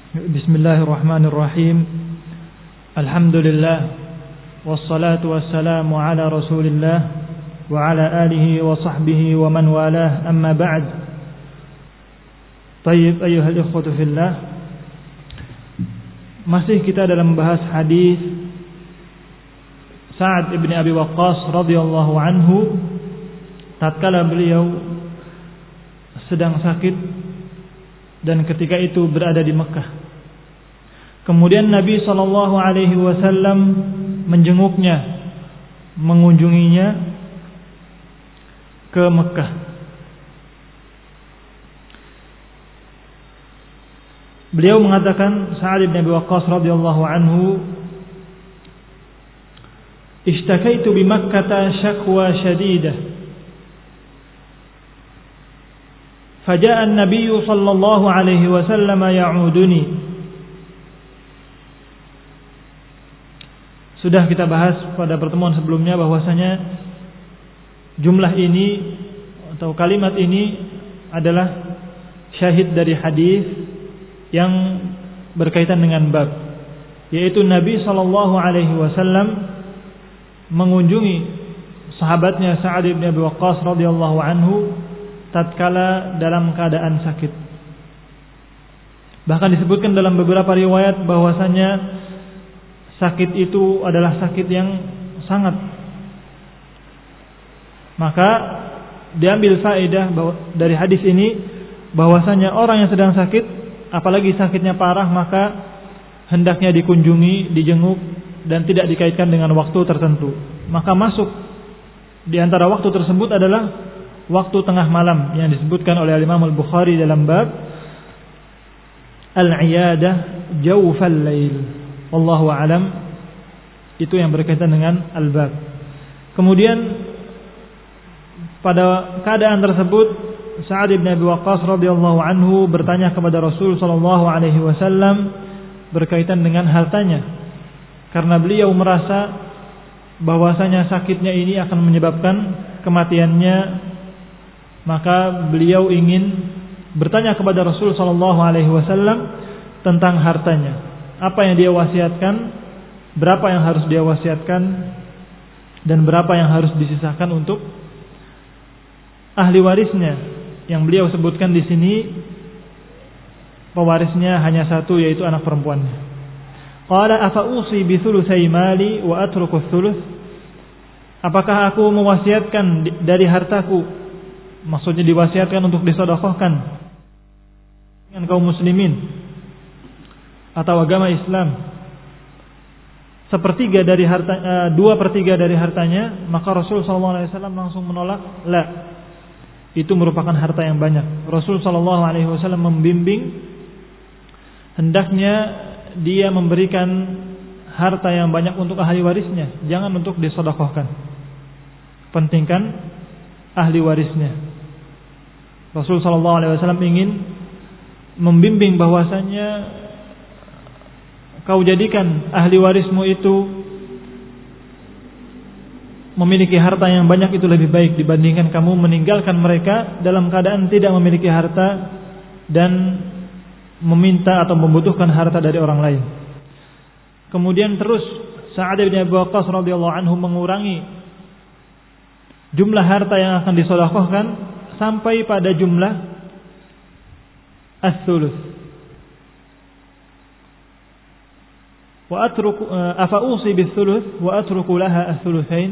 Bismillahirrahmanirrahim. Alhamdulillah wassalatu wassalamu ala Rasulillah wa ala alihi wa sahbihi wa man walah, amma ba'd. Tayyib ayyuhal ikhwatu fillah. Masih kita dalam membahas hadis Sa'ad ibn Abi Waqqas radhiyallahu anhu tatkala beliau sedang sakit dan ketika itu berada di Mekah. Kemudian Nabi sallallahu alaihi wasallam menjenguknya, mengunjunginya ke Mekah. Beliau mengatakan, Sa'ad bin Abi Waqqas radhiyallahu anhu, "Ishtakaitu bi Makkah shakwa shadidah. Faja'a an-nabiy sallallahu alaihi wasallam ya'uduni." Sudah kita bahas pada pertemuan sebelumnya bahwasanya jumlah ini atau kalimat ini adalah syahid dari hadis yang berkaitan dengan bab, yaitu Nabi sallallahu alaihi wasallam mengunjungi sahabatnya Sa'ad bin Abi Waqqas radhiyallahu anhu tatkala dalam keadaan sakit. Bahkan disebutkan dalam beberapa riwayat bahwasanya sakit itu adalah sakit yang sangat. Maka diambil faedah dari hadis ini bahwasanya orang yang sedang sakit, apalagi sakitnya parah, maka hendaknya dikunjungi, dijenguk dan tidak dikaitkan dengan waktu tertentu. Maka masuk di antara waktu tersebut adalah waktu tengah malam yang disebutkan oleh Imam Al-Bukhari dalam bab Al-Iyadah Jawfal Lail. Wallahu a'lam. Itu yang berkaitan dengan al-bab. Kemudian pada keadaan tersebut Sa'ad bin Abi Waqqas radhiyallahu anhu bertanya kepada Rasul sallallahu alaihi wasallam berkaitan dengan hartanya, karena beliau merasa bahwasanya sakitnya ini akan menyebabkan kematiannya. Maka beliau ingin bertanya kepada Rasul sallallahu alaihi wasallam tentang hartanya. Apa yang dia wasiatkan, berapa yang harus dia wasiatkan, dan berapa yang harus disisakan untuk ahli warisnya. Yang beliau sebutkan di sini pewarisnya hanya satu, yaitu anak perempuannya. Qala afa usi bi thulutsai mali wa atruku thuluts? Apakah aku mewasiatkan dari hartaku, maksudnya diwasiatkan untuk disedekahkan dengan kaum muslimin atau agama Islam, sepertiga dari harta, 2/3 dari hartanya? Maka Rasul SAW langsung menolak. La, itu merupakan harta yang banyak. Rasul SAW membimbing hendaknya dia memberikan harta yang banyak untuk ahli warisnya, jangan untuk disedekahkan. Pentingkan ahli warisnya. Rasul SAW ingin membimbing bahwasanya kau jadikan ahli warismu itu memiliki harta yang banyak, itu lebih baik dibandingkan kamu meninggalkan mereka dalam keadaan tidak memiliki harta dan meminta atau membutuhkan harta dari orang lain. Kemudian terus Sa'ad bin Abi Waqqas radhiyallahu anhu mengurangi jumlah harta yang akan disedekahkan sampai pada jumlah as-thuluts. Wa atruku afa usi bis-thuluts wa atruku laha as-thulutsain.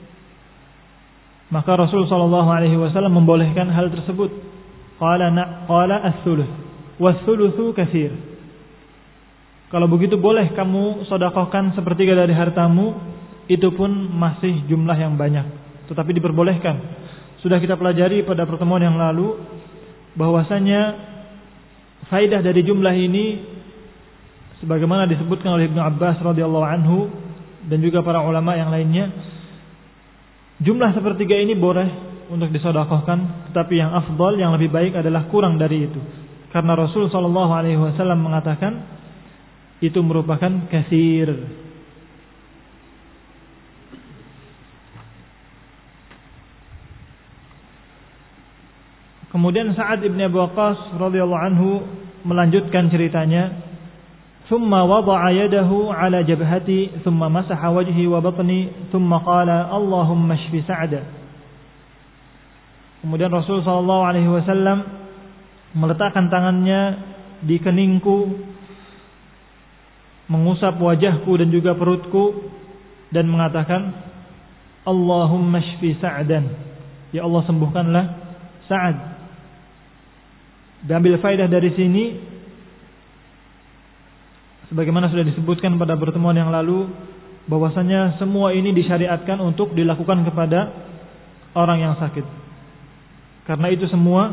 Maka Rasul sallallahu alaihi wasallam membolehkan hal tersebut. Qala as-thuluts was-thulutsu katsir. Kalau begitu boleh kamu sedekahkan sepertiga dari hartamu, itu pun masih jumlah yang banyak, tetapi diperbolehkan. Sudah kita pelajari pada pertemuan yang lalu bahwasanya faidah dari jumlah ini sebagaimana disebutkan oleh Ibnu Abbas radhiyallahu anhu dan juga para ulama yang lainnya, jumlah sepertiga ini boleh untuk disedekahkan, tetapi yang afdal, yang lebih baik adalah kurang dari itu. Karena Rasul sallallahu alaihi wasallam mengatakan itu merupakan katsir. Kemudian Sa'ad ibn Abi Waqqas radhiyallahu anhu melanjutkan ceritanya thumma wada'a yadahu ala jabhati thumma masaha wajhi wa batni thumma qala Allahumma shfi Sa'da. Kemudian Rasul sallallahu alaihi wasallam meletakkan tangannya di keningku, mengusap wajahku dan juga perutku, dan mengatakan Allahumma shfi Sa'dan, ya Allah sembuhkanlah Sa'ad. Dan ambil faedah dari sini, sebagaimana sudah disebutkan pada pertemuan yang lalu, bahwasanya semua ini disyariatkan untuk dilakukan kepada orang yang sakit. Karena itu semua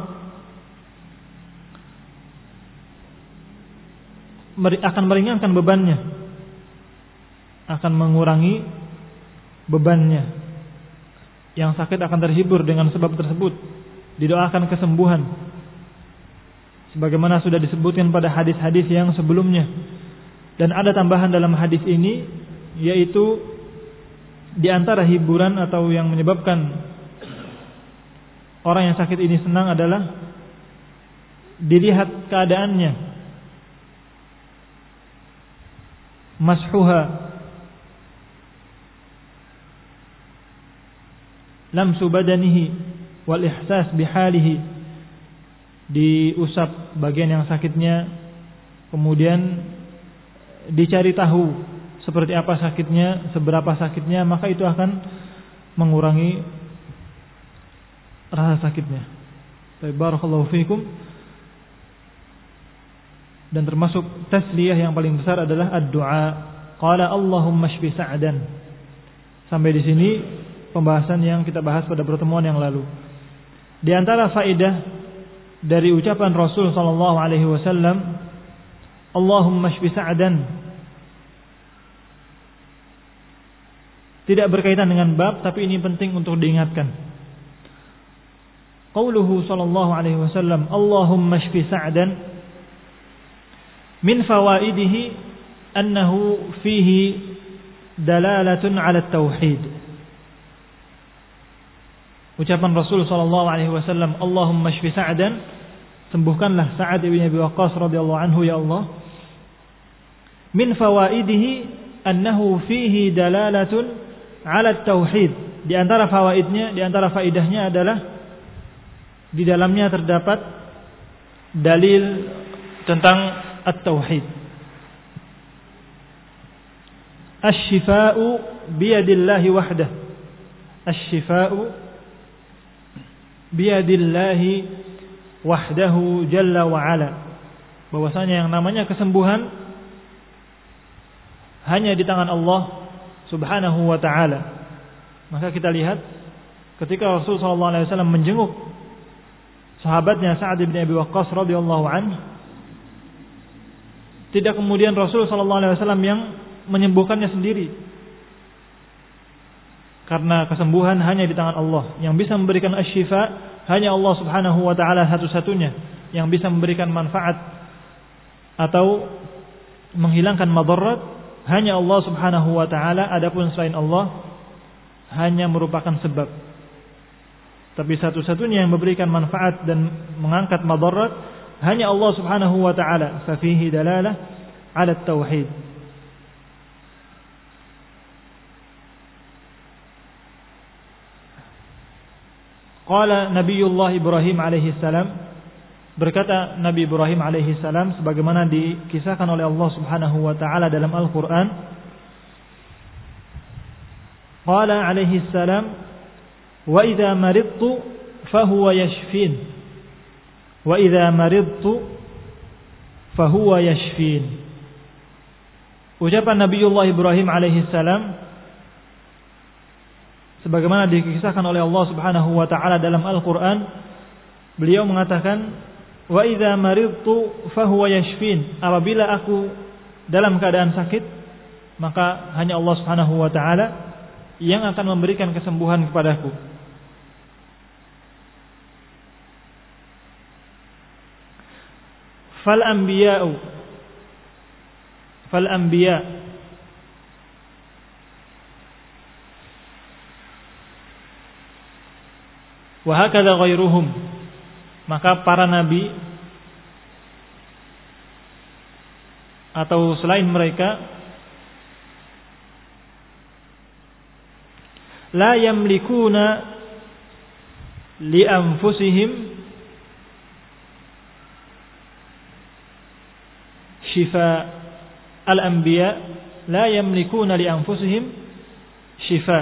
akan meringankan bebannya, akan mengurangi bebannya. Yang sakit akan terhibur dengan sebab tersebut, didoakan kesembuhan, sebagaimana sudah disebutkan pada hadis-hadis yang sebelumnya. Dan ada tambahan dalam hadis ini, yaitu di antara hiburan atau yang menyebabkan orang yang sakit ini senang adalah dilihat keadaannya, mashuha, lamsu badanihi wal ihsas bihalihi, diusap bagian yang sakitnya, kemudian dicari tahu seperti apa sakitnya, seberapa sakitnya, maka itu akan mengurangi rasa sakitnya. Barakallahu fiikum. Dan termasuk tasliyah yang paling besar adalah ad-du'a. Qala Allahumma shfi Sa'dan. Sampai di sini pembahasan yang kita bahas pada pertemuan yang lalu. Di antara faedah dari ucapan Rasul sallallahu alaihi wasallam Allahumma shfi Sa'dan, tidak berkaitan dengan bab, tapi ini penting untuk diingatkan. Qauluhu sallallahu alaihi wasallam Allahumma shfi Sa'dan, min fawaidihi annahu fihi dalalatun ala tauhid. Ucapan Rasul sallallahu alaihi wasallam Allahumma shfi Sa'dan, sembuhkanlah Sa'ad bin Abi Waqqas radhiyallahu anhu ya Allah. Min fawaidihi annahu fihi dalalatun ala tauhid. Di antara fawaidnya, di antara faedahnya adalah di dalamnya terdapat dalil tentang at-tauhid. Asy-syifa'u biyadillahi wahdah. Asy-syifa'u biyadillahi wahdahu jalla wa ala. Bahwasanya yang namanya kesembuhan hanya di tangan Allah Subhanahu wa ta'ala. Maka kita lihat ketika Rasul sallallahu alaihi wasallam menjenguk sahabatnya Sa'ad bin Abi Waqqas radhiyallahu anhu, tidak kemudian Rasul sallallahu alaihi wasallam yang menyembuhkannya sendiri. Karena kesembuhan hanya di tangan Allah. Yang bisa memberikan asy-syifa hanya Allah Subhanahu wa ta'ala satu-satunya yang bisa memberikan manfaat atau menghilangkan madarat hanya Allah Subhanahu wa ta'ala. Adapun selain Allah hanya merupakan sebab. Tapi satu-satunya yang memberikan manfaat dan mengangkat madarat hanya Allah Subhanahu wa ta'ala. Fa fihi dalalah 'ala at-tauhid. Qala Nabiullah Ibrahim alaihi salam, berkata Nabi Ibrahim alaihi salam sebagaimana dikisahkan oleh Allah Subhanahu wa taala dalam Al-Qur'an. Qala alaihi salam, wa idza maridtu fahuwa yashfin. Wa idza maridtu fahuwa yashfin. Ucapan Nabiullah Ibrahim alaihi salam sebagaimana dikisahkan oleh Allah Subhanahu wa taala dalam Al-Qur'an, beliau mengatakan, wa idza maridtu fahuwa yashfin. Apabila aku dalam keadaan sakit, maka hanya Allah Subhanahu wa taala yang akan memberikan kesembuhan kepadaku. Fal anbiya wa hakadha ghairuhum, maka para nabi atau selain mereka la yamlikuna li anfusihim shifa al-anbiya la yamlikuna li anfusihim shifa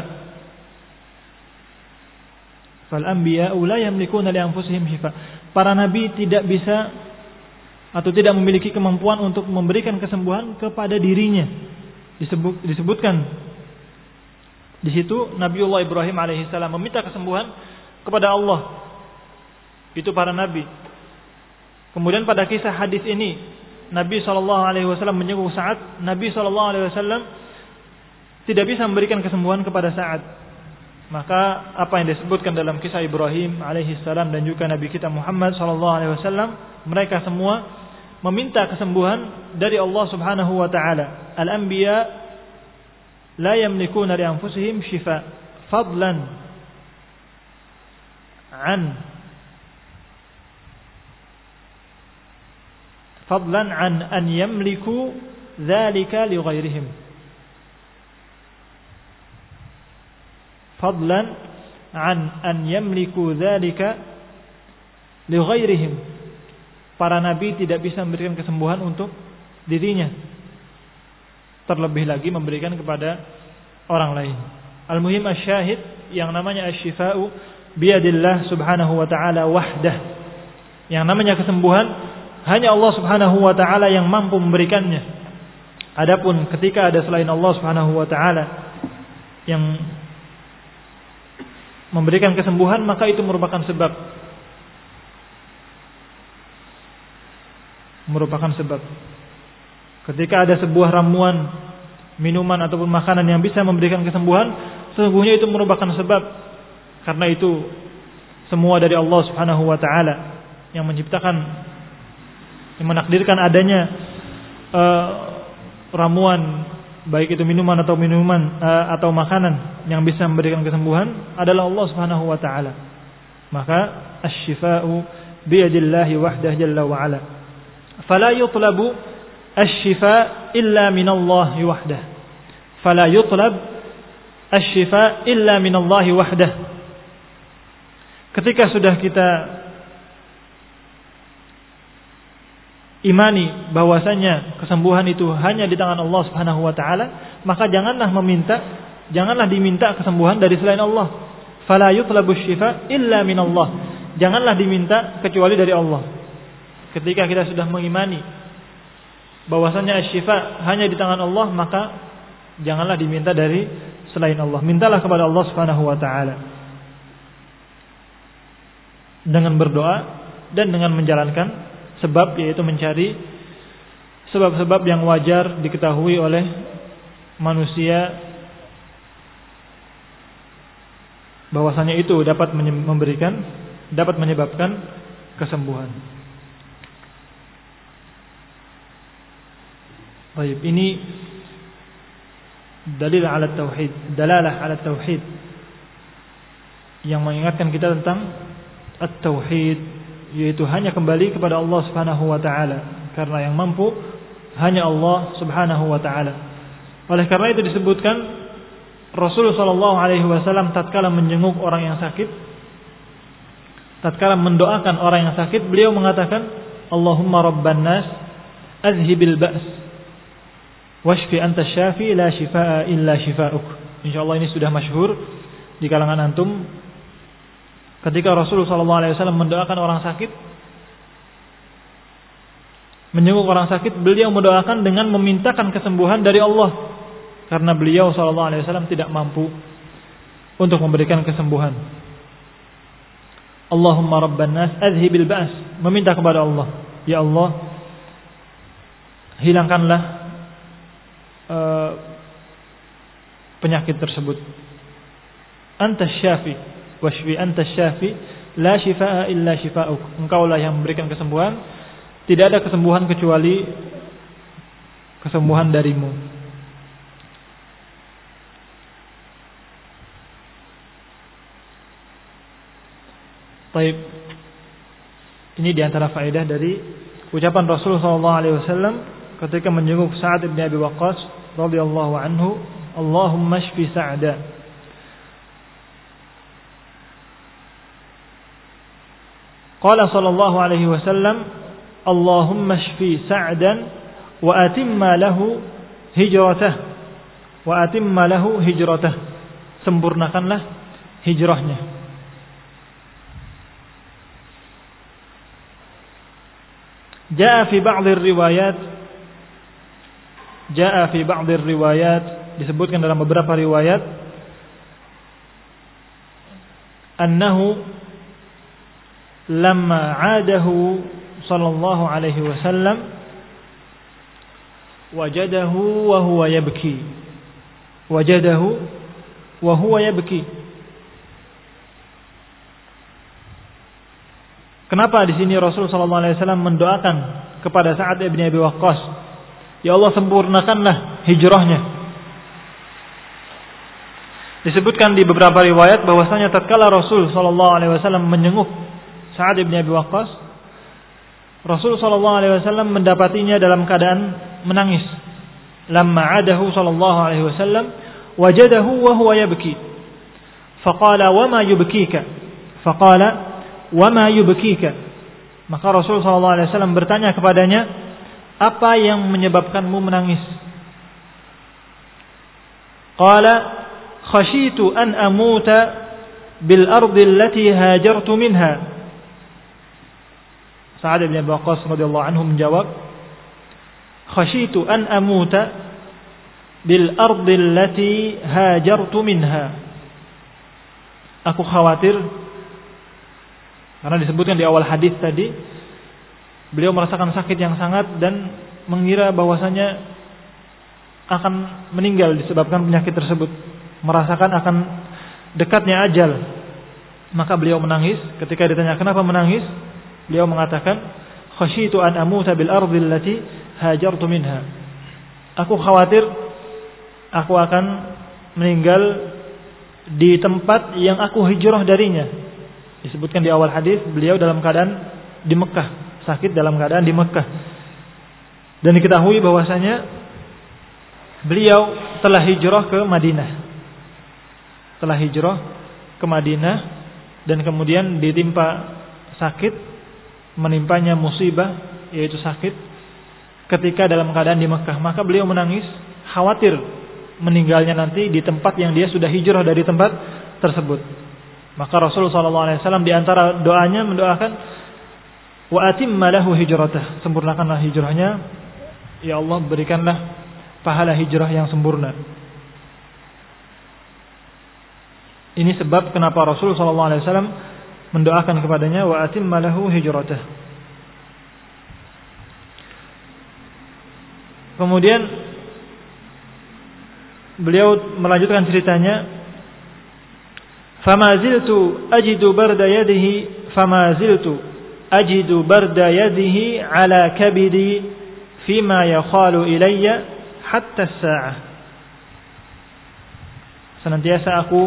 fal anbiya la yamlikuna li anfusihim shifa. Para nabi tidak bisa atau tidak memiliki kemampuan untuk memberikan kesembuhan kepada dirinya. Disebutkan di situ Nabiullah Ibrahim alaihissalam meminta kesembuhan kepada Allah. Itu para nabi. Kemudian pada kisah hadis ini Nabi SAW menyebut Sa'ad. Nabi SAW tidak bisa memberikan kesembuhan kepada Sa'ad. Maka apa yang disebutkan dalam kisah Ibrahim alaihissalam dan juga Nabi kita Muhammad SAW, mereka semua meminta kesembuhan dari Allah Subhanahu wa taala. Al-anbiya la yamlikuna li anfusihim shifa fadlan an an yamliku dzalika li ghairihim. Fadlan an yamliku dzalika li ghairihim. Para nabi tidak bisa memberikan kesembuhan untuk dirinya, terlebih lagi memberikan kepada orang lain. Al-muhim asyahid, yang namanya asy-syifa'u biyadillah subhanahu wa ta'ala wahdah. Yang namanya kesembuhan hanya Allah Subhanahu wa taala yang mampu memberikannya. Adapun ketika ada selain Allah Subhanahu wa taala yang memberikan kesembuhan, maka itu merupakan sebab. Ketika ada sebuah ramuan, minuman ataupun makanan yang bisa memberikan kesembuhan, sesungguhnya itu merupakan sebab. Karena itu semua dari Allah Subhanahu wa taala yang menciptakan, yang menakdirkan adanya ramuan, baik itu minuman atau makanan yang bisa memberikan kesembuhan adalah Allah Subhanahu wa taala. Maka asy-syifa'u biyadillahi wahdah jalla wa ala. Fala yutlabu asy-syifa' illa minallahi wahdah. Fala yutlab asy-syifa' illa minallahi wahdah. Ketika sudah kita imani bahwasanya kesembuhan itu hanya di tangan Allah Subhanahu wa taala, maka janganlah diminta kesembuhan dari selain Allah. Fala yutlabu asy-syifa' illa minallah. Janganlah diminta kecuali dari Allah. Ketika kita sudah mengimani bahwasanya asy-syifa' hanya di tangan Allah, maka janganlah diminta dari selain Allah. Mintalah kepada Allah Subhanahu wa taala dengan berdoa dan dengan menjalankan sebab, yaitu mencari sebab-sebab yang wajar diketahui oleh manusia bahwasanya itu dapat menyebabkan kesembuhan. Baik, ini dalalah ala tauhid yang mengingatkan kita tentang at-tauhid, yaitu hanya kembali kepada Allah Subhanahu wa taala, karena yang mampu hanya Allah Subhanahu wa taala. Oleh karena itu disebutkan Rasulullah sallallahu alaihi wasallam tatkala menjenguk orang yang sakit, tatkala mendoakan orang yang sakit, beliau mengatakan, Allahumma rabban nas azhibil ba's washfi anta syafi la shifaa illa shifaa'uk. Insyaallah ini sudah masyhur di kalangan antum. Ketika Rasulullah SAW mendoakan orang sakit, menjenguk orang sakit, beliau mendoakan dengan memintakan kesembuhan dari Allah, karena beliau SAW tidak mampu untuk memberikan kesembuhan. Allahumma rabban nas azhibil ba's, meminta kepada Allah, ya Allah, hilangkanlah penyakit tersebut. Anta syafi washfi anta syafi la shifaa illa shifaa'uk. Engkaulah yang memberikan kesembuhan, tidak ada kesembuhan kecuali kesembuhan darimu. Baik, ini diantara faedah dari ucapan Rasulullah SAW ketika menjenguk Sa'ad bin Abi Waqqas radhiyallahu anhu, Allahumma shfi Sa'da. Qala sallallahu alaihi wasallam, Allahumma shfi Sa'dan wa atimma lahu hijratah. Wa atimma lahu hijratah. Sempurnakanlah hijrahnya. Jaa fi ba'd riwayat disebutkan dalam beberapa riwayat annahu lamma 'adahu sallallahu alaihi wasallam wajadahu wa huwa yabki. Kenapa di sini Rasul sallallahu alaihi wasallam mendoakan kepada Sa'ad bin Abi Waqqas, ya Allah sempurnakanlah hijrahnya. Disebutkan di beberapa riwayat bahwasanya tatkala Rasul sallallahu alaihi wasallam menjenguk Sa'ad bin Abi Waqqas, Rasul sallallahu alaihi wasallam mendapatinya dalam keadaan menangis. Lamma 'adahu sallallahu alaihi wasallam wajadahu wa huwa yabki. Faqala wa ma yubkika? Maka Rasul sallallahu alaihi wasallam bertanya kepadanya, apa yang menyebabkanmu menangis? Qala khashitu an amuta bil ardi allati hajartu minha. Sa'ad bin Abi Waqqas radhiyallahu anhu menjawab, khashitu an amuta bil ardi allati hajartu minha. Aku khawatir, karena disebutkan di awal hadis tadi, beliau merasakan sakit yang sangat dan mengira bahwasanya akan meninggal disebabkan penyakit tersebut, merasakan akan dekatnya ajal. Maka beliau menangis. Ketika ditanya kenapa menangis, beliau mengatakan, khasyitu an amuta bil ardi allati hajartu minha. Aku khawatir aku akan meninggal di tempat yang aku hijrah darinya. Disebutkan di awal hadis, beliau dalam keadaan di Mekah, sakit dalam keadaan di Mekah. Dan diketahui bahwasanya beliau telah hijrah ke Madinah, dan kemudian ditimpa sakit, menimpanya musibah yaitu sakit ketika dalam keadaan di Mekah. Maka beliau menangis, khawatir meninggalnya nanti di tempat yang dia sudah hijrah dari tempat tersebut. Maka Rasulullah SAW di antara doanya mendoakan, wa atimma lahu hijratah, sempurnakanlah hijrahnya, ya Allah berikanlah pahala hijrah yang sempurna. Ini sebab kenapa Rasulullah SAW mendoakan kepadanya, wa atimma lahu hijratah. Kemudian beliau melanjutkan ceritanya, فما زلت أجد برد يده على كبدي فيما يخال إلي حتى الساعة. Senantiasa aku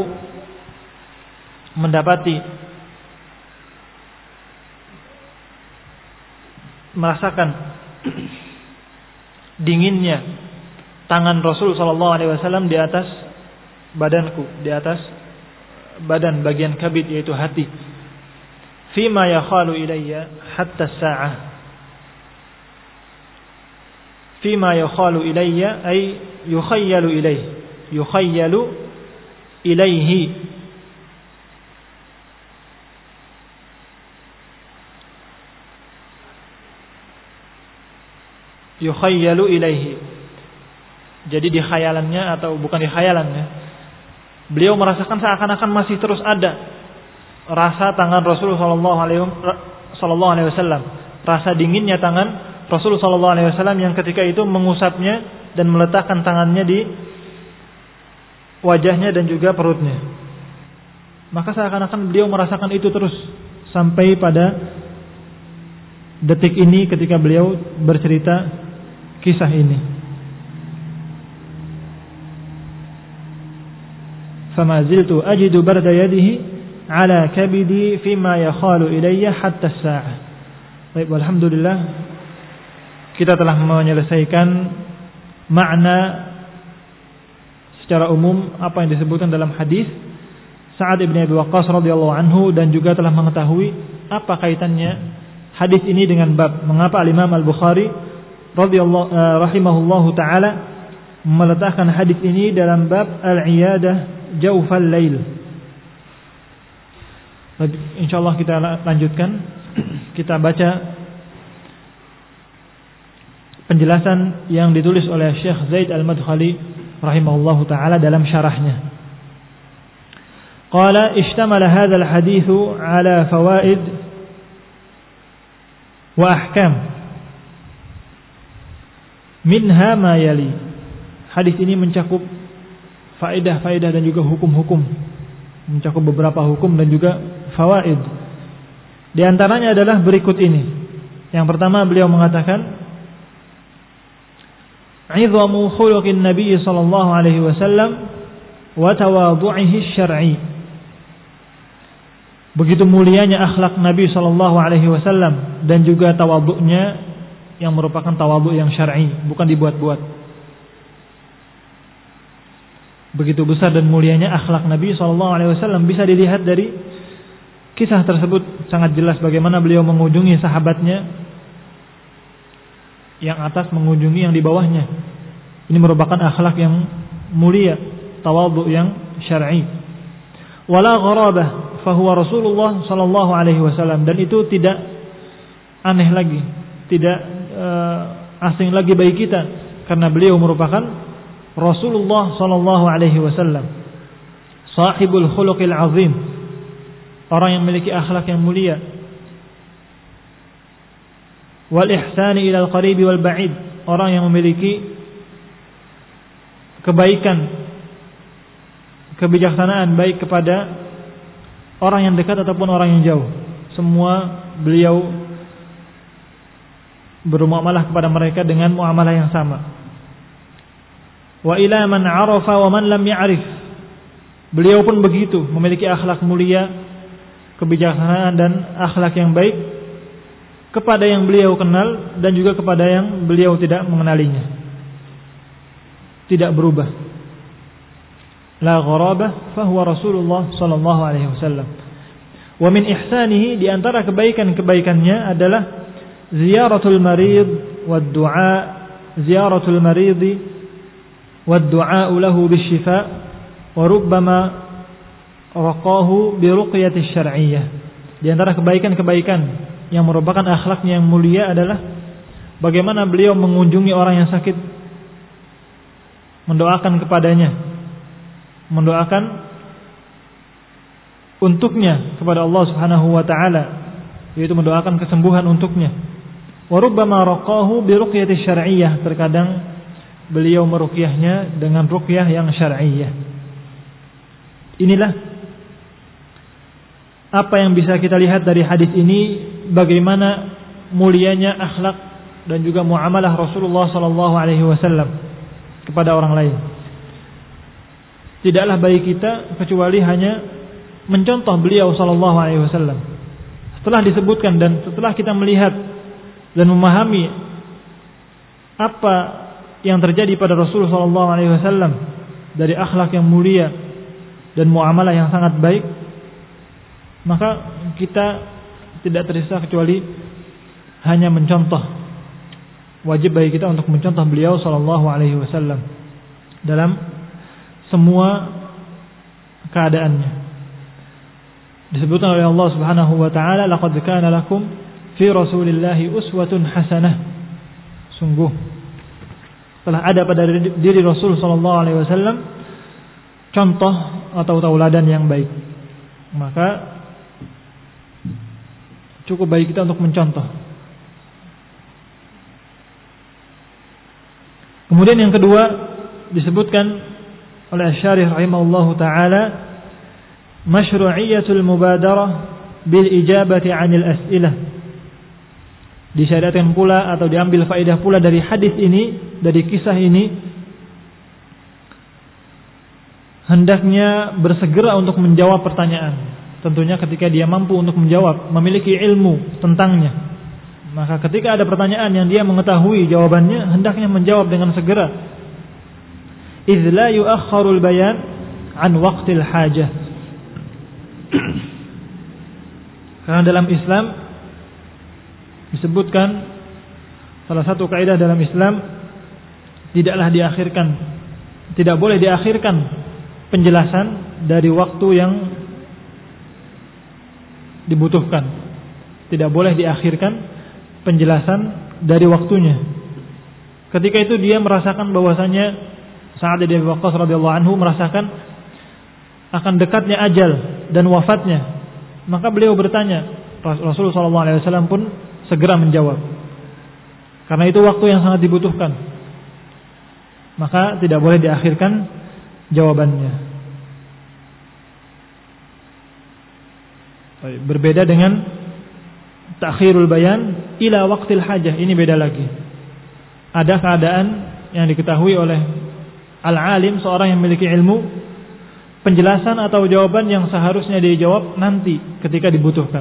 merasakan dinginnya tangan Rasul sallallahu alaihi wasallam di atas badanku, di atas badan bagian kabid yaitu hati. Fima yakhalu ilayya hatta as-sa'ah. Fima yakhalu ilayya ay yukhayyalu ilayhi. Yukhayyalu ilayhi. Yukhayyalu ilayhi. Jadi di khayalannya atau bukan di khayalannya, beliau merasakan seakan-akan masih terus ada rasa tangan Rasulullah sallallahu alaihi wasallam, rasa dinginnya tangan Rasulullah sallallahu alaihi wasallam yang ketika itu mengusapnya dan meletakkan tangannya di wajahnya dan juga perutnya. Maka seakan-akan beliau merasakan itu terus sampai pada detik ini ketika beliau bercerita kisah ini. فما زلت أجد برد يده على كبدي فيما يخال إلي حتى الساعة. Baik, alhamdulillah kita telah menyelesaikan makna secara umum apa yang disebutkan dalam hadis Sa'ad bin Abi Waqqas radhiyallahu anhu, dan juga telah mengetahui apa kaitannya hadis ini dengan bab mengapa Imam Al-Bukhari radhiyallahu rahimahullahu taala meletakkan hadis ini dalam bab al-iyadah jawfal lail. Insyaallah kita lanjutkan, kita baca penjelasan yang ditulis oleh Syekh Zaid Al-Madkhali rahimahullahu taala dalam syarahnya. Qala ishtamala hadzal haditsu ala fawaid wa ahkam. Minha ma yali. Hadis ini mencakup faedah-faedah dan juga hukum-hukum. Mencakup beberapa hukum dan juga fawaid. Di antaranya adalah berikut ini. Yang pertama beliau mengatakan, "'idhamu khuluqin Nabi sallallahu alaihi wasallam wa tawadhu'ihi syar'i." Begitu mulianya akhlak Nabi sallallahu alaihi wasallam dan juga tawadhu'nya yang merupakan tawadhu' yang syar'i, bukan dibuat-buat. Begitu besar dan mulianya akhlak Nabi sallallahu alaihi wasallam, bisa dilihat dari kisah tersebut sangat jelas bagaimana beliau mengunjungi sahabatnya yang atas, mengunjungi yang di bawahnya. Ini merupakan akhlak yang mulia, tawadhu yang syar'i. Wala gharabah fa huwa Rasulullah sallallahu alaihi wasallam, dan itu tidak aneh lagi, tidak asing lagi bagi kita, karena beliau merupakan Rasulullah sallallahu alaihi wasallam, sahibul khuluqil azim, orang yang memiliki akhlak yang mulia. Wal ihsani ilal qaribi wal ba'id, orang yang memiliki kebaikan, kebijaksanaan baik kepada orang yang dekat ataupun orang yang jauh. Semua beliau bermuamalah kepada mereka dengan muamalah yang sama. Wa ila man arafa wa man lam ya'rif, beliau pun begitu, memiliki akhlak mulia, kebijaksanaan dan akhlak yang baik kepada yang beliau kenal dan juga kepada yang beliau tidak mengenalinya. Tidak berubah. La gharabah fa huwa Rasulullah sallallahu alaihi wasallam. Wa min ihsanihi, di antara kebaikan-kebaikannya adalah ziyaratul marid wad du'a, ziyaratul marid wad du'a lahu bisyifa wa rubbama raqahu bi ruqyati syar'iyyah. Di antara kebaikan-kebaikan yang merupakan akhlaknya yang mulia adalah bagaimana beliau mengunjungi orang yang sakit, mendoakan kepadanya, mendoakan untuknya kepada Allah Subhanahu wa taala, yaitu mendoakan kesembuhan untuknya. Wa rubbama raqahu bi ruqyati syar'iyyah, terkadang beliau meruqyahnya dengan ruqyah yang syar'iyyah. Inilah apa yang bisa kita lihat dari hadis ini, bagaimana mulianya akhlak dan juga muamalah Rasulullah sallallahu alaihi wasallam kepada orang lain. Tidaklah baik kita kecuali hanya mencontoh beliau sallallahu alaihi wasallam. Setelah disebutkan dan setelah kita melihat dan memahami apa yang terjadi pada Rasul sallallahu alaihi wasallam dari akhlak yang mulia dan muamalah yang sangat baik, maka kita tidak tersisa kecuali hanya mencontoh. Wajib bagi kita untuk mencontoh beliau sallallahu alaihi wasallam dalam semua keadaannya. Disebutkan oleh Allah Subhanahu wa taala, laqad kana lakum fi Rasulillahi uswatun hasanah. Sungguh telah ada pada diri Rasul sallallahu alaihi wasallam contoh atau tauladan yang baik. Maka cukup bagi kita untuk mencontoh. Kemudian yang kedua disebutkan oleh Asy-Syarih rahimahullahu taala, masyru'iyatul mubadarah bil ijabati 'anil as'ilah. Disyariatkan pula atau diambil faedah pula dari hadis ini, dari kisah ini, hendaknya bersegera untuk menjawab pertanyaan. Tentunya ketika dia mampu untuk menjawab, memiliki ilmu tentangnya, Maka ketika ada pertanyaan yang dia mengetahui jawabannya, hendaknya menjawab dengan segera. Idz la yu'akhkharul bayan an waqtil hajah. Karena dalam Islam disebutkan, salah satu kaidah dalam Islam, tidaklah diakhirkan, tidak boleh diakhirkan penjelasan dari waktu yang dibutuhkan. Tidak boleh diakhirkan penjelasan dari waktunya. Ketika itu dia merasakan bahwasanya Sa'ad bin Abi Waqqas radhiyallahu anhu merasakan akan dekatnya ajal dan wafatnya, maka beliau bertanya. Rasulullah SAW pun segera menjawab. Karena itu waktu yang sangat dibutuhkan, maka tidak boleh diakhirkan jawabannya. Berbeda dengan ta'khirul bayan ila waqtil hajah, ini beda lagi. Ada keadaan yang diketahui oleh al-alim, seorang yang memiliki ilmu, penjelasan atau jawaban yang seharusnya dijawab nanti ketika dibutuhkan.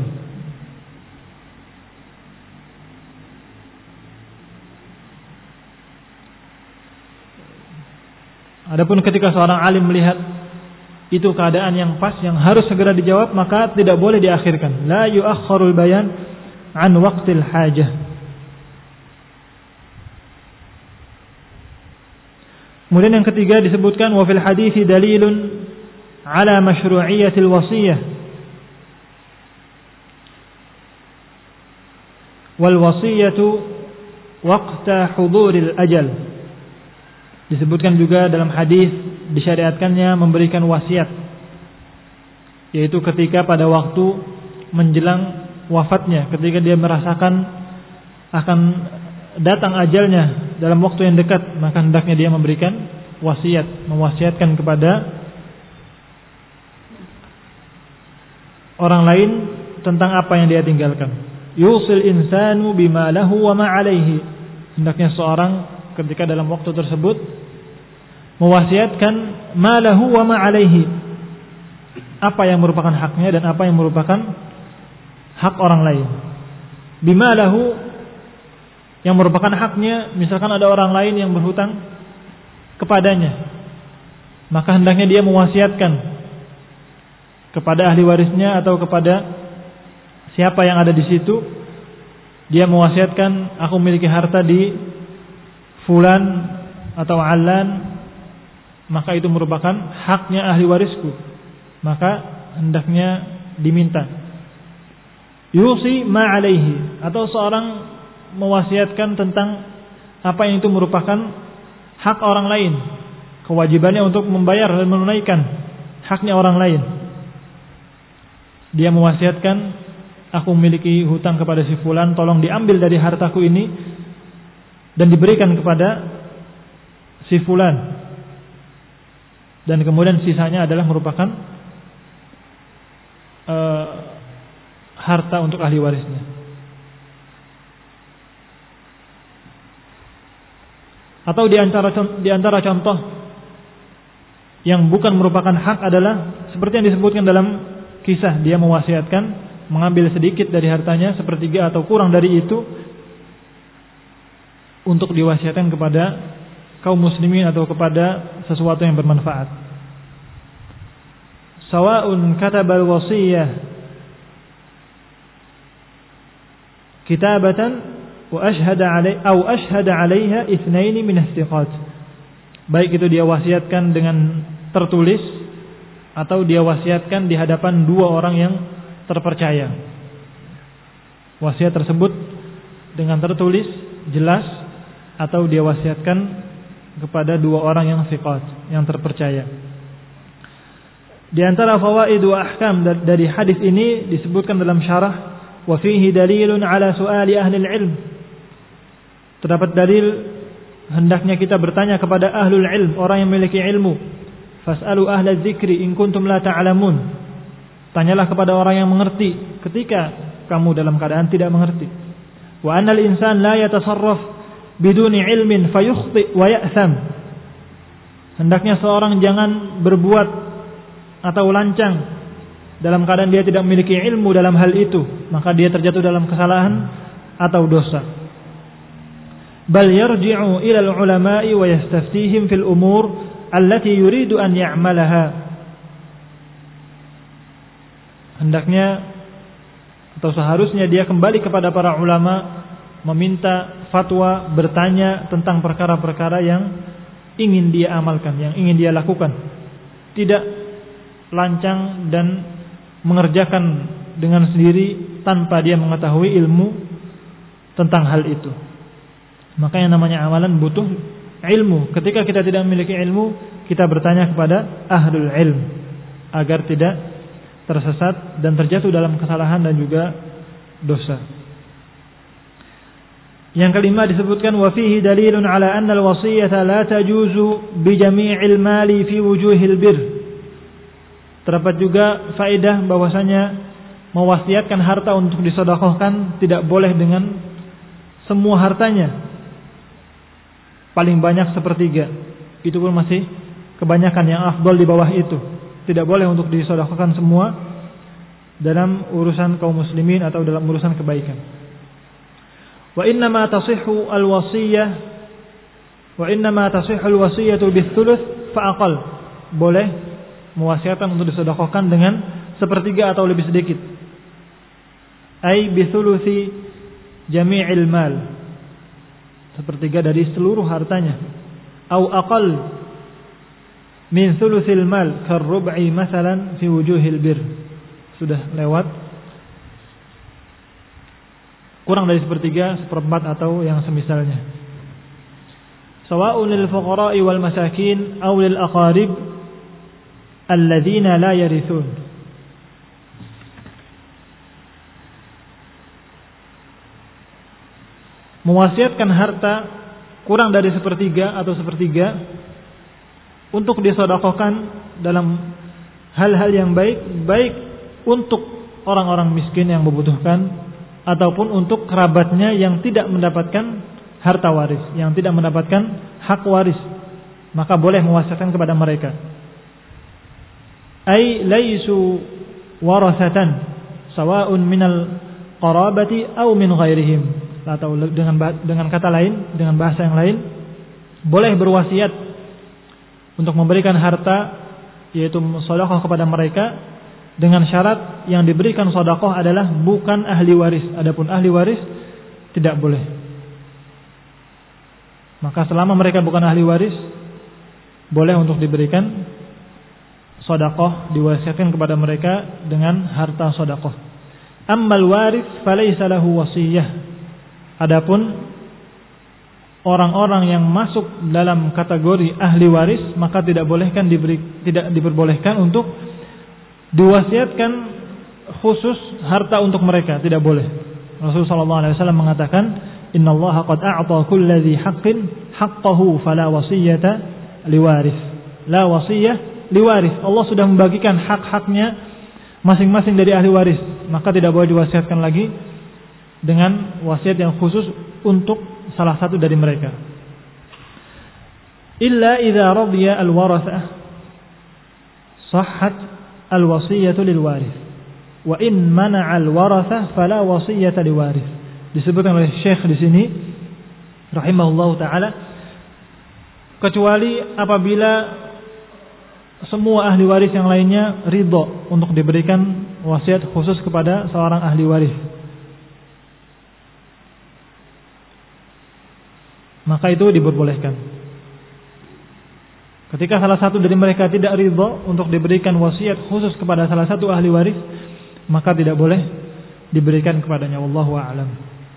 Adapun ketika seorang alim melihat itu keadaan yang pas, yang harus segera dijawab, maka tidak boleh diakhirkan. La yu'akhkharul bayan an waqtil hajah. Kemudian yang ketiga disebutkan wa fil hadithi dalilun ala masyru'iyyatil wasiyah wal wasiyatu waqta huduril ajal. Disebutkan juga dalam hadis disyariatkannya memberikan wasiat, yaitu ketika pada waktu menjelang wafatnya, ketika dia merasakan akan datang ajalnya dalam waktu yang dekat, maka hendaknya dia memberikan wasiat, mewasiatkan kepada orang lain tentang apa yang dia tinggalkan. Yusil insanu bima lahu wa ma alaihi. Hendaknya seorang ketika dalam waktu tersebut mewasiatkan ma lahu wa ma alaihi, apa yang merupakan haknya dan apa yang merupakan hak orang lain. Bima lahu, yang merupakan haknya, misalkan ada orang lain yang berhutang kepadanya, maka hendaknya dia mewasiatkan kepada ahli warisnya atau kepada siapa yang ada di situ. Dia mewasiatkan, aku memiliki harta di fulan atau alan, maka itu merupakan haknya ahli warisku, maka hendaknya diminta. Yusi ma alaihi, atau seorang mewasiatkan tentang apa yang itu merupakan hak orang lain, kewajibannya untuk membayar dan menunaikan haknya orang lain. Dia mewasiatkan, aku memiliki hutang kepada si fulan, tolong diambil dari hartaku ini dan diberikan kepada si fulan, dan kemudian sisanya adalah merupakan harta untuk ahli warisnya. Atau di antara contoh yang bukan merupakan hak adalah seperti yang disebutkan dalam kisah, dia mewasiatkan mengambil sedikit dari hartanya, sepertiga atau kurang dari itu, untuk diwasiatkan kepada kaum muslimin atau kepada sesuatu yang bermanfaat. Sawa'un katabal wasiyah kitabatan wa ashhada 'alaiha itsnaini min as-siqat. Baik itu dia wasiatkan dengan tertulis atau dia wasiatkan di hadapan dua orang yang terpercaya. Wasiat tersebut dengan tertulis jelas, atau dia wasiatkan kepada dua orang yang thiqat, yang terpercaya. Di antara fawaid wa ahkam dari hadis ini disebutkan dalam syarah, wa fihi dalilun ala su'ali ahli ilm. Terdapat dalil hendaknya kita bertanya kepada ahlul ilm, orang yang memiliki ilmu. Fas'alu ahla dzikri in kuntum la ta'lamun. Tanyalah kepada orang yang mengerti ketika kamu dalam keadaan tidak mengerti. Wa annal insan la yatasarraf biduni ilmin fayukhti wa ya'tham. Hendaknya seorang jangan berbuat atau lancang dalam keadaan dia tidak memiliki ilmu dalam hal itu, maka dia terjatuh dalam kesalahan atau dosa. Bal yarji'u ila al-ulama'i wa yastaftihim fil umur allati yuridu an ya'malaha. Hendaknya atau seharusnya dia kembali kepada para ulama, meminta fatwa, bertanya tentang perkara-perkara yang ingin dia amalkan, yang ingin dia lakukan. Tidak lancang dan mengerjakan dengan sendiri tanpa dia mengetahui ilmu tentang hal itu. Maka yang namanya amalan butuh ilmu. Ketika kita tidak memiliki ilmu, kita bertanya kepada ahlul ilm agar tidak tersesat dan terjatuh dalam kesalahan dan juga dosa. Yang kelima disebutkan wa fihi dalilun ala anna al-wasiyata la tajuzu bi jami'il mali fi wujuhil bir. Terdapat juga faedah bahwasanya mewasiatkan harta untuk disedekahkan tidak boleh dengan semua hartanya. Paling banyak sepertiga. Itu pun masih kebanyakan, yang afdal di bawah itu. Tidak boleh untuk disedekahkan semua dalam urusan kaum muslimin atau dalam urusan kebaikan. Wa inna ma tasihhu al-wasiyah al-wasiyatu bis-thuluts fa aqall. Boleh mewasiatkan untuk disedekahkan dengan sepertiga atau lebih sedikit. Ai bi thuluthi jami'il mal. Sepertiga dari seluruh hartanya. Au aqall min thuluthil mal karrub'i masalan fi wujuhil bir. Sudah lewat. Kurang dari sepertiga, seperempat atau yang semisalnya. Sawa'un lil fuqara'i wal masakin aw lil aqarib alladzina la yarithun. Mewasiatkan harta kurang dari sepertiga atau sepertiga untuk disedekahkan dalam hal-hal yang baik untuk orang-orang miskin yang membutuhkan ataupun untuk kerabatnya yang tidak mendapatkan harta waris, yang tidak mendapatkan hak waris, maka boleh mewasiatkan kepada mereka. Ai laisu warasatan sawa'un minal qarabati aw min ghairihim. Atau dengan kata lain, dengan bahasa yang lain, boleh berwasiat untuk memberikan harta, yaitu sedekah kepada mereka, dengan syarat yang diberikan sedekah adalah bukan ahli waris. Adapun ahli waris tidak boleh. Maka selama mereka bukan ahli waris, boleh untuk diberikan sedekah, diwasiatkan kepada mereka dengan harta sedekah. Ammal waris falaysa lahu wasiyah. Adapun orang-orang yang masuk dalam kategori ahli waris, maka tidak diperbolehkan untuk diwasiatkan khusus harta untuk mereka, tidak boleh. Rasulullah SAW mengatakan, Innallaha qad a'ta kulli dhi haqqin haqqahu fala wasiyata liwaris. La wasiyah liwaris. Allah sudah membagikan hak-haknya masing-masing dari ahli waris, maka tidak boleh diwasiatkan lagi dengan wasiat yang khusus untuk salah satu dari mereka. Illa idza radiya al-warathah sahhat al-wasiyatu lil waris. Wa in mana'a al-warathah fala wasiyata liwaris. Disebutkan oleh Syekh di sini rahimahullahu taala, kecuali apabila semua ahli waris yang lainnya ridha untuk diberikan wasiat khusus kepada seorang ahli waris, maka itu diperbolehkan. Ketika salah satu dari mereka tidak ridha untuk diberikan wasiat khusus kepada salah satu ahli waris, maka tidak boleh diberikan kepadanya. Wallahu a'lam.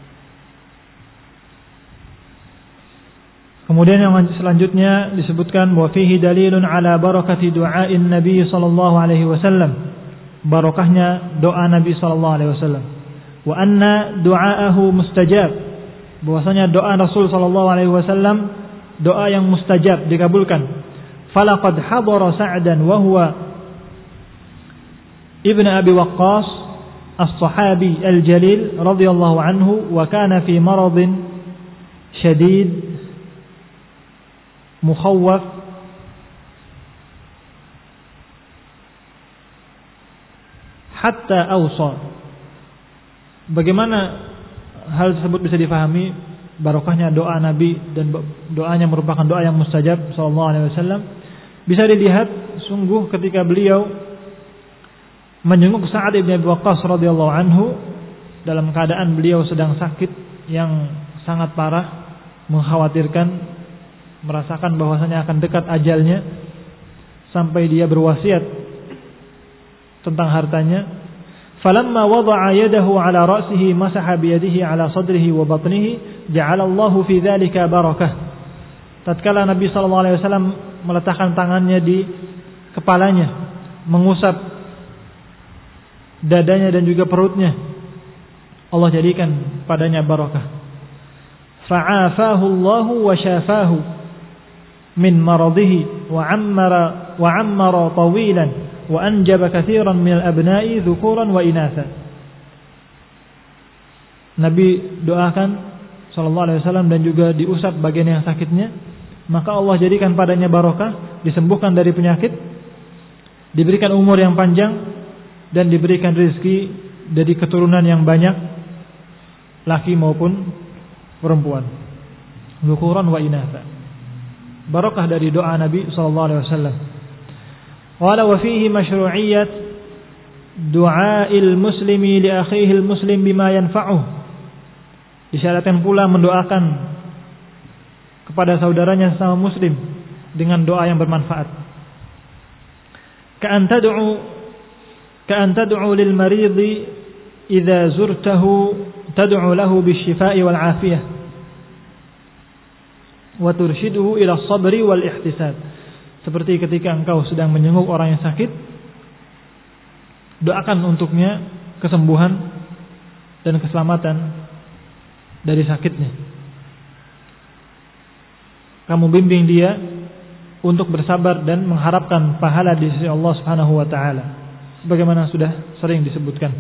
Kemudian yang selanjutnya disebutkan wa fihi dalilun ala barakati du'ain Nabi sallallahu alaihi wasallam. Barakahnya doa Nabi sallallahu alaihi wasallam. Wa anna du'aahu mustajab. Bahwasanya doa Rasul sallallahu alaihi wasallam doa yang mustajab, dikabulkan. Falaqad hadara Sa'dan wa huwa Ibn Abi Waqqas as-sahabi al-jalil radhiyallahu anhu wa kana fi maradin syadid mukhawwaf hatta awsa. Bagaimana hal tersebut bisa difahami barokahnya doa Nabi dan doanya merupakan doa yang mustajab sallallahu alaihi wasallam. Bisa dilihat sungguh ketika beliau menjenguk Sa'ad bin Abi Waqqas radhiyallahu anhu dalam keadaan beliau sedang sakit yang sangat parah, mengkhawatirkan, merasakan bahwasanya akan dekat ajalnya, sampai dia berwasiat tentang hartanya. Falamma wada'a yadahu ala ra'sihi masaha bi yadihi ala sadrihi wa batnihi ja'ala Allahu fi dzalika barakah. Tatkala Nabi sallallahu alaihi wasallam meletakkan tangannya di kepalanya, mengusap dadanya dan juga perutnya, Allah jadikan padanya barakah. Fa'afahu Allahu wa syafahu min maradihi wa ammara tawilan wa anjaba katsiran min al-abna'i dzukuran wa inatha. Nabi doakan sallallahu alaihi wasallam dan juga diusap bagian yang sakitnya, maka Allah jadikan padanya barakah, disembuhkan dari penyakit, diberikan umur yang panjang dan diberikan rezeki dari keturunan yang banyak, laki maupun perempuan, dzukuran wa inatha. Barakah dari doa Nabi sallallahu alaihi wasallam. Wala wa fihi masyru'iyyat du'a'il muslimi li akhihi al-muslim bima yanfa'uh. Disyaratkan pula mendoakan kepada saudaranya sesama muslim dengan doa yang bermanfaat. Ka'an tad'u lil maridi idza zurtahu tad'u lahu bisyifaa'i wal 'afiyah wa turshiduhu ila as-sabri wal ihtisab. Seperti ketika engkau sedang menjenguk orang yang sakit, doakan untuknya kesembuhan dan keselamatan dari sakitnya. Kamu bimbing dia untuk bersabar dan mengharapkan pahala di sisi Allah Subhanahu wa taala, sebagaimana sudah sering disebutkan.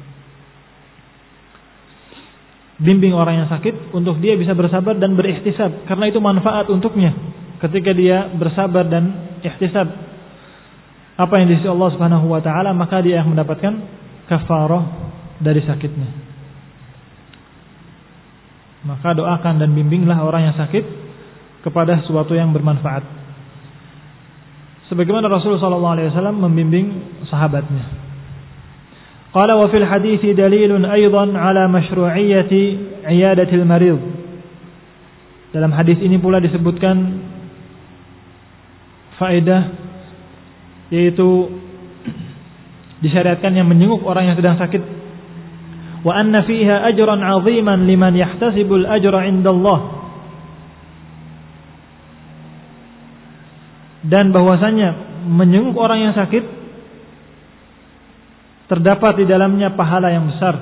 Bimbing orang yang sakit untuk dia bisa bersabar dan berihtisab, karena itu manfaat untuknya. Ketika dia bersabar dan ihtisab apa yang di sisi Allah Subhanahu wa taala, maka dia akan mendapatkan kafarah dari sakitnya. Maka doakan dan bimbinglah orang yang sakit kepada sesuatu yang bermanfaat, sebagaimana Rasulullah sallallahu alaihi wasallam membimbing sahabatnya. Qala wa fil hadithi dalilun aidan ala masyru'iyyati 'iyadatil marid. Dalam hadis ini pula disebutkan faedah, yaitu disyariatkannya menjenguk orang yang sedang sakit. Wa anna fiha ajran 'aziman liman yahtasibul ajra 'indallah. Dan bahwasanya menjenguk orang yang sakit terdapat di dalamnya pahala yang besar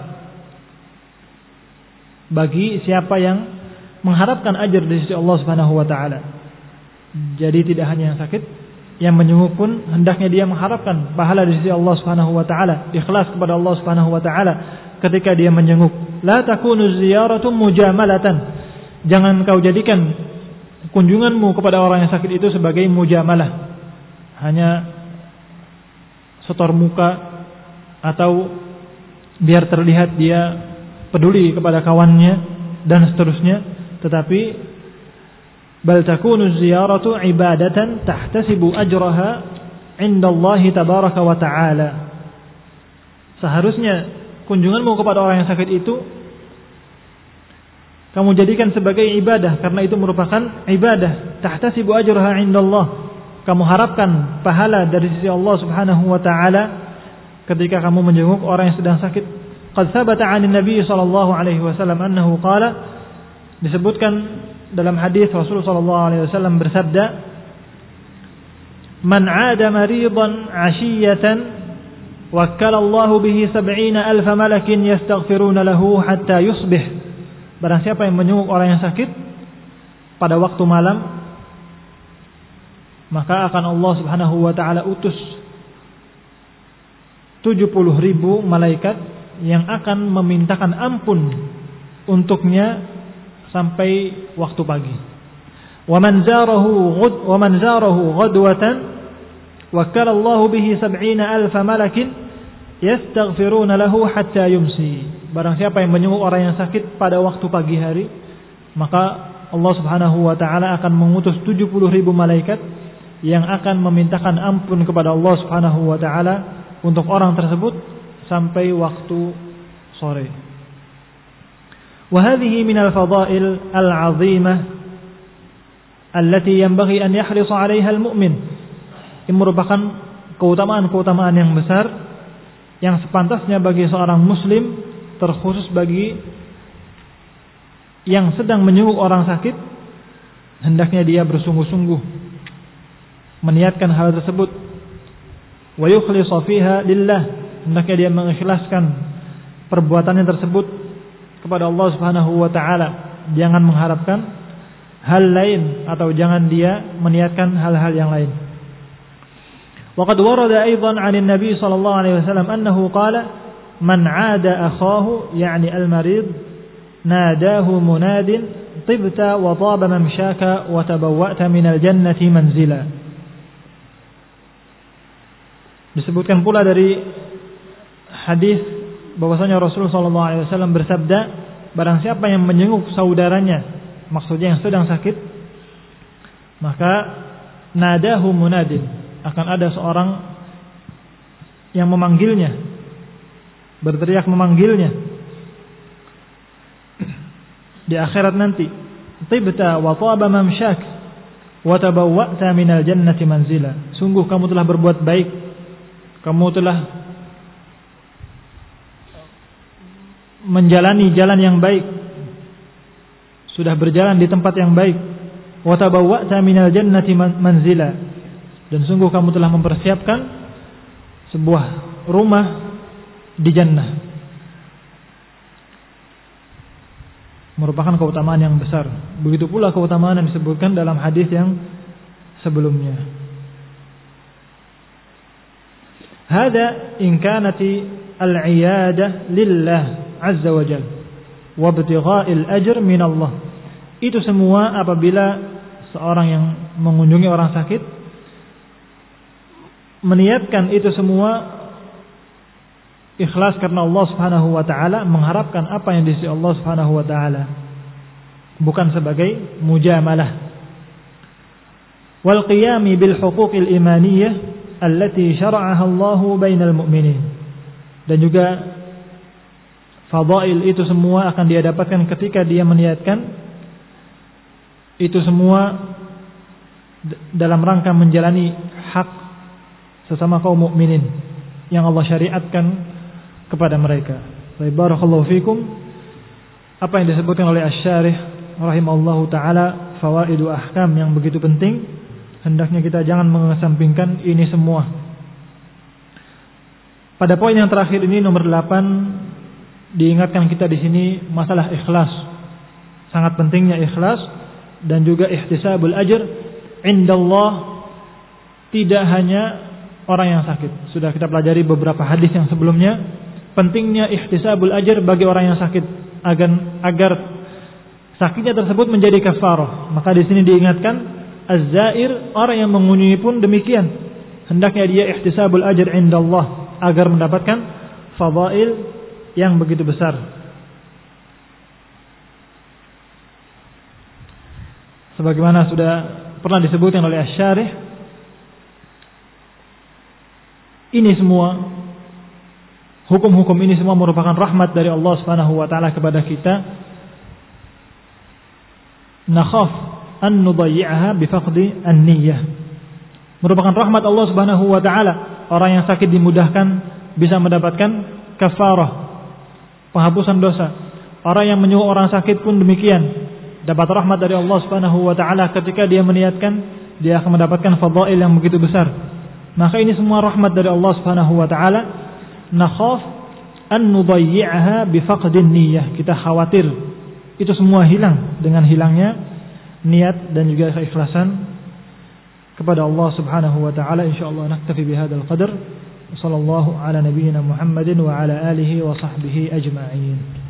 bagi siapa yang mengharapkan ajar dari sisi Allah Subhanahu wa taala. Jadi tidak hanya yang sakit, yang menjenguk pun hendaknya dia mengharapkan pahala di sisi Allah Subhanahu wa taala, ikhlas kepada Allah Subhanahu wa taala ketika dia menjenguk. La takunu ziyaratu mujamalatan. Jangan kau jadikan kunjunganmu kepada orang yang sakit itu sebagai mujamalah, hanya setor muka atau biar terlihat dia peduli kepada kawannya dan seterusnya, tetapi bal takunu ziyaratu ibadatan tahtasibu ajraha 'inda Allah tabaraka wa ta'ala. Seharusnya kunjunganmu kepada orang yang sakit itu kamu jadikan sebagai ibadah, karena itu merupakan ibadah. Tahtasibu ajraha 'inda Allah. Kamu harapkan pahala dari sisi Allah Subhanahu wa taala ketika kamu menjenguk orang yang sedang sakit. Qad thabata 'an Nabi sallallahu alaihi wasallam annahu qala, disebutkan dalam hadis Rasulullah sallallahu alaihi wasallam bersabda, "Man 'ada maridan 'ashiyatan wakkala Allahu bihi 70,000 malakin yastaghfiruna lahu hatta yusbih." Barang siapa yang menjenguk orang yang sakit pada waktu malam, maka akan Allah Subhanahu wa taala utus 70,000 malaikat yang akan memintakan ampun untuknya sampai waktu pagi. Wa man zarahu ghadwatan wakkala Allah bihi 70,000 malakin yastaghfiruna lahu hatta yumsi. Barang siapa yang menjenguk orang yang sakit pada waktu pagi hari, maka Allah Subhanahu wa taala akan mengutus 70.000 malaikat yang akan memintakan ampun kepada Allah Subhanahu wa taala untuk orang tersebut sampai waktu sore. Wa hadhihi min al-fadha'il al-'azimah allati yanbaghi an yahrisa 'alayha al-mu'min. Ini merupakan keutamaan-keutamaan yang besar yang sepantasnya bagi seorang muslim, terkhusus bagi yang sedang menjenguk orang sakit, hendaknya dia bersungguh-sungguh meniatkan hal tersebut. Wa yukhlisa fiha lillah, hendaknya dia mengikhlaskan perbuatannya tersebut kepada Allah Subhanahu wa taala. Jangan mengharapkan hal lain atau jangan dia meniatkan hal-hal yang lain. Wa qad warada aidan 'an an-nabi sallallahu alaihi wasallam annahu qala man 'ada akhahu yani al-marid nadahu munadin tibta wa taba mamshaka wa tabawwa'ta minal jannati manzila. Disebutkan pula dari hadis bahwasanya Rasulullah sallallahu alaihi wasallam bersabda, barang siapa yang menjenguk saudaranya, maksudnya yang sedang sakit, maka nadahu munadin, akan ada seorang yang memanggilnya, berteriak memanggilnya di akhirat nanti, tibta wa taba mamsyak wa tabawwa'ta minal jannati manzila. Sungguh kamu telah berbuat baik, kamu telah menjalani jalan yang baik, sudah berjalan di tempat yang baik. Wa tabawwa'ta minal jannati manzila, dan sungguh kamu telah mempersiapkan sebuah rumah di jannah. Merupakan keutamaan yang besar. Begitu pula keutamaan yang disebutkan dalam hadis yang sebelumnya. Hada in kanati al-'iyadah lillah azza wa jalla wa ibtigha'il ajr min Allah. Itu semua apabila seorang yang mengunjungi orang sakit meniatkan itu semua ikhlas karena Allah Subhanahu wa taala, mengharapkan apa yang di sisi Allah Subhanahu wa taala, bukan sebagai mujamalah. Wal qiyami bil huquqil imaniyah allati syara'aha Allah bainal mu'minin. Dan juga fadail itu semua akan dia dapatkan ketika dia meniatkan itu semua dalam rangka menjalani hak sesama kaum mukminin yang Allah syariatkan kepada mereka. Barakallahu fikum. Apa yang disebutkan oleh Asy-Syarih rahimallahu taala, fawaidu ahkam yang begitu penting, hendaknya kita jangan mengesampingkan ini semua. Pada poin yang terakhir ini, nomor 8, diingatkan kita di sini masalah ikhlas. Sangat pentingnya ikhlas dan juga ihtisabul ajr indallah, tidak hanya orang yang sakit. Sudah kita pelajari beberapa hadis yang sebelumnya, pentingnya ihtisabul ajr bagi orang yang sakit agar sakitnya tersebut menjadi kafarah. Maka di sini diingatkan az-zair, orang yang mengunjungi pun demikian, hendaknya dia ihtisabul ajr indallah agar mendapatkan fadail yang begitu besar. Sebagaimana sudah pernah disebutkan oleh Asy-Syarih, ini semua, hukum-hukum ini semua merupakan rahmat dari Allah Subhanahu wa taala kepada kita. Nakhaf an nudayyi'aha bi faqdi an-niyyah. Merupakan rahmat Allah Subhanahu wa taala. Orang yang sakit dimudahkan bisa mendapatkan kafarah, penghapusan dosa. Orang yang menyuruh orang sakit pun demikian, dapat rahmat dari Allah Subhanahu wa taala ketika dia meniatkan, dia akan mendapatkan fadail yang begitu besar. Maka ini semua rahmat dari Allah Subhanahu wa taala. Nakhaf an nudayyi'aha bi faqdin niyyah. Kita khawatir itu semua hilang dengan hilangnya niat dan juga keikhlasan kepada Allah Subhanahu wa taala. Insyaallah naktafi bihadzal qadar. Sallallahu ala nabiyyina Muhammadin wa ala alihi wa sahbihi ajma'in.